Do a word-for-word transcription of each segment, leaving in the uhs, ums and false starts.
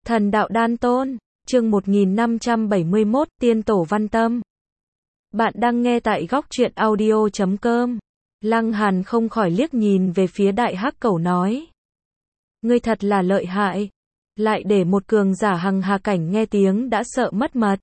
Thần đạo đan tôn, chương một nghìn năm trăm bảy mươi mốt, tiên tổ văn tâm. Bạn đang nghe tại góc truyện audio chấm com. Lăng Hàn không khỏi liếc nhìn về phía đại hắc cẩu nói. Ngươi thật là lợi hại. Lại để một cường giả hằng hà cảnh nghe tiếng đã sợ mất mật.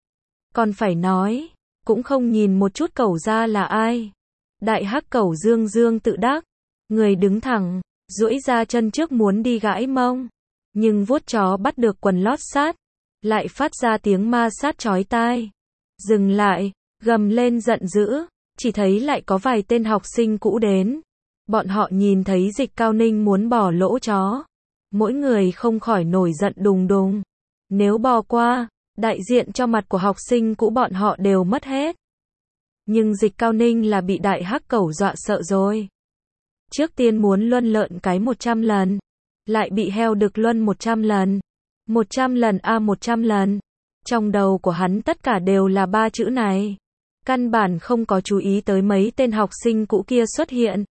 Còn phải nói, cũng không nhìn một chút cẩu ra là ai. Đại hắc cẩu dương dương tự đắc. Người đứng thẳng, duỗi ra chân trước muốn đi gãi mông. Nhưng vuốt chó bắt được quần lót sát, lại phát ra tiếng ma sát chói tai. Dừng lại, gầm lên giận dữ, chỉ thấy lại có vài tên học sinh cũ đến. Bọn họ nhìn thấy Dịch Cao Ninh muốn bỏ lỗ chó. Mỗi người không khỏi nổi giận đùng đùng. Nếu bỏ qua, đại diện cho mặt của học sinh cũ bọn họ đều mất hết. Nhưng Dịch Cao Ninh là bị đại hắc cẩu dọa sợ rồi. Trước tiên muốn luân lợn cái một trăm lần. Lại bị heo đực luân một trăm lần. một trăm lần a một trăm lần. Trong đầu của hắn tất cả đều là ba chữ này. Căn bản không có chú ý tới mấy tên học sinh cũ kia xuất hiện.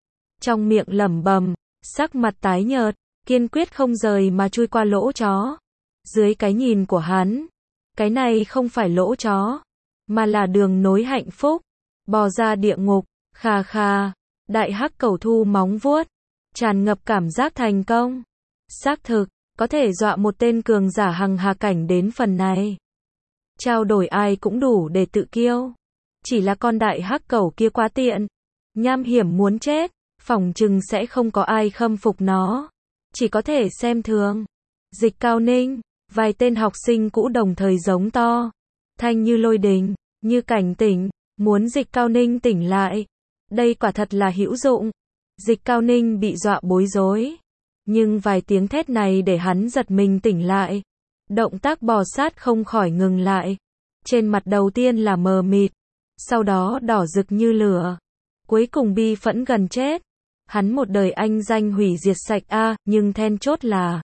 Trong miệng lẩm bẩm, sắc mặt tái nhợt, kiên quyết không rời mà chui qua lỗ chó. Dưới cái nhìn của hắn, cái này không phải lỗ chó, mà là đường nối hạnh phúc, bò ra địa ngục. Khà khà, đại hắc cẩu thu móng vuốt, tràn ngập cảm giác thành công. Xác thực, có thể dọa một tên cường giả hằng hà cảnh đến phần này. Trao đổi ai cũng đủ để tự kiêu. Chỉ là con đại hắc cẩu kia quá tiện. Nham hiểm muốn chết, phỏng chừng sẽ không có ai khâm phục nó. Chỉ có thể xem thường. Dịch Cao Ninh, vài tên học sinh cũ đồng thời giống to. Thanh như lôi đình, như cảnh tỉnh, muốn Dịch Cao Ninh tỉnh lại. Đây quả thật là hữu dụng. Dịch Cao Ninh bị dọa bối rối. Nhưng vài tiếng thét này để hắn giật mình tỉnh lại. Động tác bò sát không khỏi ngừng lại. Trên mặt đầu tiên là mờ mịt. Sau đó đỏ rực như lửa. Cuối cùng bi phẫn gần chết. Hắn một đời anh danh hủy diệt sạch a à, nhưng then chốt là.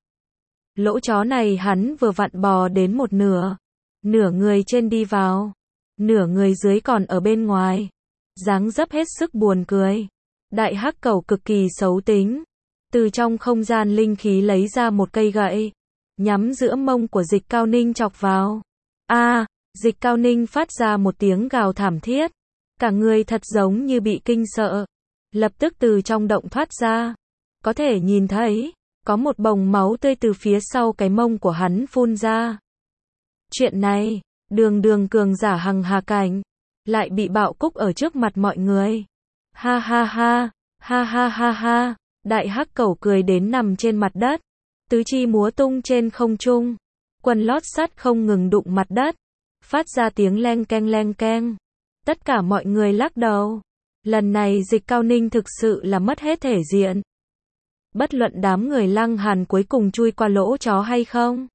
Lỗ chó này hắn vừa vặn bò đến một nửa. Nửa người trên đi vào. Nửa người dưới còn ở bên ngoài. Dáng dấp hết sức buồn cười. Đại hắc cẩu cực kỳ xấu tính. Từ trong không gian linh khí lấy ra một cây gậy. Nhắm giữa mông của Dịch Cao Ninh chọc vào. A, à, Dịch Cao Ninh phát ra một tiếng gào thảm thiết. Cả người thật giống như bị kinh sợ. Lập tức từ trong động thoát ra. Có thể nhìn thấy, có một bồng máu tươi từ phía sau cái mông của hắn phun ra. Chuyện này, đường đường cường giả hằng hà cảnh. Lại bị bạo cúc ở trước mặt mọi người. Ha ha ha, ha ha ha ha, đại hắc cẩu cười đến nằm trên mặt đất. Tứ chi múa tung trên không trung. Quần lót sắt không ngừng đụng mặt đất. Phát ra tiếng leng keng leng keng. Tất cả mọi người lắc đầu. Lần này Dịch Cao Ninh thực sự là mất hết thể diện. Bất luận đám người Lăng Hàn cuối cùng chui qua lỗ chó hay không.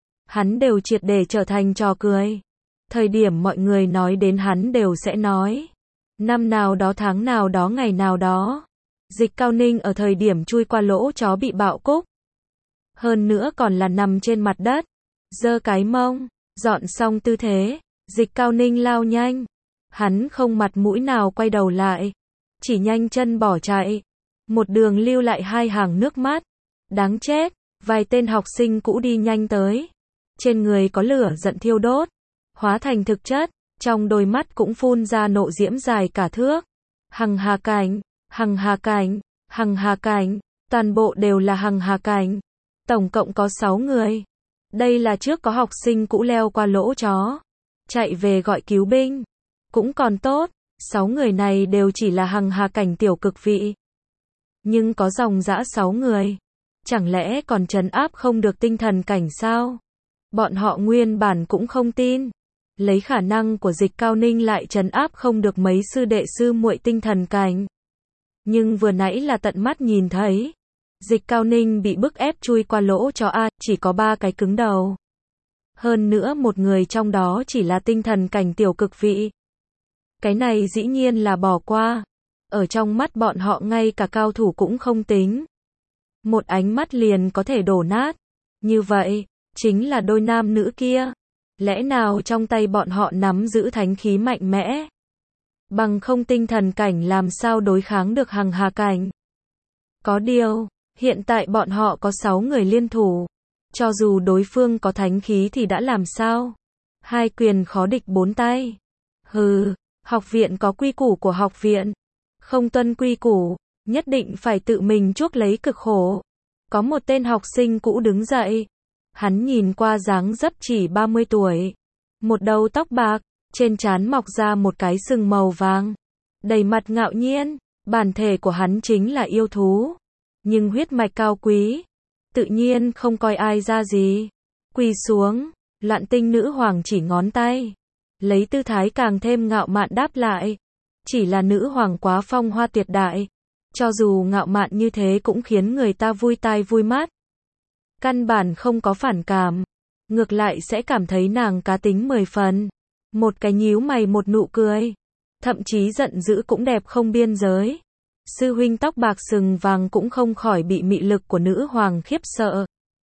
Hắn đều triệt để trở thành trò cười. Thời điểm mọi người nói đến hắn đều sẽ nói. Năm nào đó tháng nào đó ngày nào đó. Dịch Cao Ninh ở thời điểm chui qua lỗ chó bị bạo cúc. Hơn nữa còn là nằm trên mặt đất. Giơ cái mông. Dọn xong tư thế. Dịch Cao Ninh lao nhanh. Hắn không mặt mũi nào quay đầu lại. Chỉ nhanh chân bỏ chạy. Một đường lưu lại hai hàng nước mắt. Đáng chết. Vài tên học sinh cũ đi nhanh tới. Trên người có lửa giận thiêu đốt. Hóa thành thực chất, trong đôi mắt cũng phun ra nộ diễm dài cả thước. Hằng hà cảnh, hằng hà cảnh, hằng hà cảnh, toàn bộ đều là hằng hà cảnh. Tổng cộng có sáu người. Đây là trước có học sinh cũ leo qua lỗ chó. Chạy về gọi cứu binh. Cũng còn tốt, sáu người này đều chỉ là hằng hà cảnh tiểu cực vị. Nhưng có dòng dã sáu người. Chẳng lẽ còn trấn áp không được tinh thần cảnh sao? Bọn họ nguyên bản cũng không tin. Lấy khả năng của Dịch Cao Ninh lại trấn áp không được mấy sư đệ sư muội tinh thần cảnh. Nhưng vừa nãy là tận mắt nhìn thấy. Dịch Cao Ninh bị bức ép chui qua lỗ chó A, chỉ có ba cái cứng đầu. Hơn nữa một người trong đó chỉ là tinh thần cảnh tiểu cực vị. Cái này dĩ nhiên là bỏ qua. Ở trong mắt bọn họ ngay cả cao thủ cũng không tính. Một ánh mắt liền có thể đổ nát. Như vậy, chính là đôi nam nữ kia. Lẽ nào trong tay bọn họ nắm giữ thánh khí mạnh mẽ? Bằng không tinh thần cảnh làm sao đối kháng được hằng hà cảnh? Có điều, hiện tại bọn họ có sáu người liên thủ. Cho dù đối phương có thánh khí thì đã làm sao? Hai quyền khó địch bốn tay. Hừ, học viện có quy củ của học viện. Không tuân quy củ, nhất định phải tự mình chuốc lấy cực khổ. Có một tên học sinh cũ đứng dậy. Hắn nhìn qua dáng dấp chỉ ba mươi tuổi. Một đầu tóc bạc, trên trán mọc ra một cái sừng màu vàng. Đầy mặt ngạo nhiên, bản thể của hắn chính là yêu thú. Nhưng huyết mạch cao quý, tự nhiên không coi ai ra gì. Quỳ xuống, Loạn Tinh nữ hoàng chỉ ngón tay. Lấy tư thái càng thêm ngạo mạn đáp lại. Chỉ là nữ hoàng quá phong hoa tuyệt đại. Cho dù ngạo mạn như thế cũng khiến người ta vui tai vui mắt. Căn bản không có phản cảm. Ngược lại sẽ cảm thấy nàng cá tính mười phần. Một cái nhíu mày một nụ cười. Thậm chí giận dữ cũng đẹp không biên giới. Sư huynh tóc bạc sừng vàng cũng không khỏi bị mị lực của nữ hoàng khiếp sợ.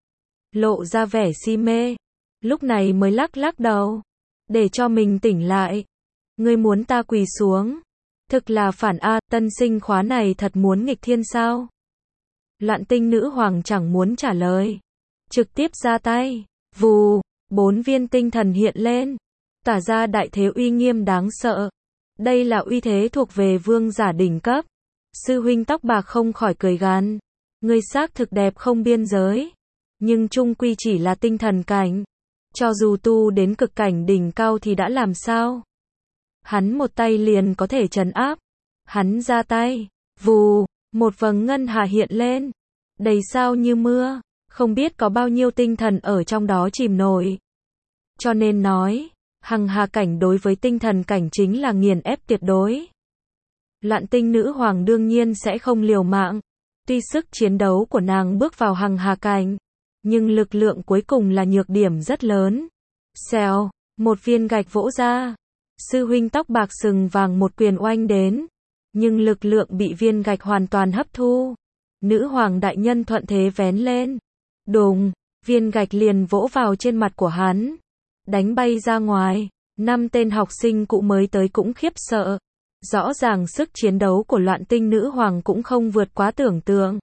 Lộ ra vẻ si mê. Lúc này mới lắc lắc đầu. Để cho mình tỉnh lại. Ngươi muốn ta quỳ xuống. Thực là phản a, tân sinh khóa này thật muốn nghịch thiên sao? Loạn Tinh nữ hoàng chẳng muốn trả lời. Trực tiếp ra tay. Vù, bốn viên tinh thần hiện lên. Tỏa ra đại thế uy nghiêm đáng sợ. Đây là uy thế thuộc về vương giả đỉnh cấp. Sư huynh tóc bạc không khỏi cười gằn. Ngươi xác thực đẹp không biên giới. Nhưng chung quy chỉ là tinh thần cảnh. Cho dù tu đến cực cảnh đỉnh cao thì đã làm sao? Hắn một tay liền có thể trấn áp. Hắn ra tay. Vù, một vầng ngân hà hiện lên. Đầy sao như mưa. Không biết có bao nhiêu tinh thần ở trong đó chìm nổi. Cho nên nói, hằng hà cảnh đối với tinh thần cảnh chính là nghiền ép tuyệt đối. Loạn Tinh nữ hoàng đương nhiên sẽ không liều mạng. Tuy sức chiến đấu của nàng bước vào hằng hà cảnh, nhưng lực lượng cuối cùng là nhược điểm rất lớn. Xèo, một viên gạch vỗ ra. Sư huynh tóc bạc sừng vàng một quyền oanh đến. Nhưng lực lượng bị viên gạch hoàn toàn hấp thu. Nữ hoàng đại nhân thuận thế vén lên. Đùng, viên gạch liền vỗ vào trên mặt của hắn. Đánh bay ra ngoài. Năm tên học sinh cũ mới tới cũng khiếp sợ. Rõ ràng sức chiến đấu của Loạn Tinh nữ hoàng cũng không vượt quá tưởng tượng.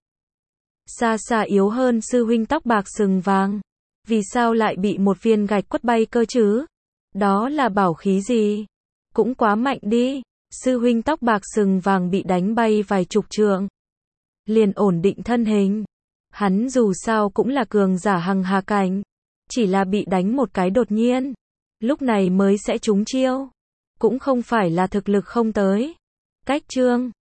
Xa xa yếu hơn sư huynh tóc bạc sừng vàng. Vì sao lại bị một viên gạch quất bay cơ chứ? Đó là bảo khí gì? Cũng quá mạnh đi. Sư huynh tóc bạc sừng vàng bị đánh bay vài chục trượng. Liền ổn định thân hình. Hắn dù sao cũng là cường giả hằng hà cảnh. Chỉ là bị đánh một cái đột nhiên. Lúc này mới sẽ trúng chiêu. Cũng không phải là thực lực không tới. Cách chương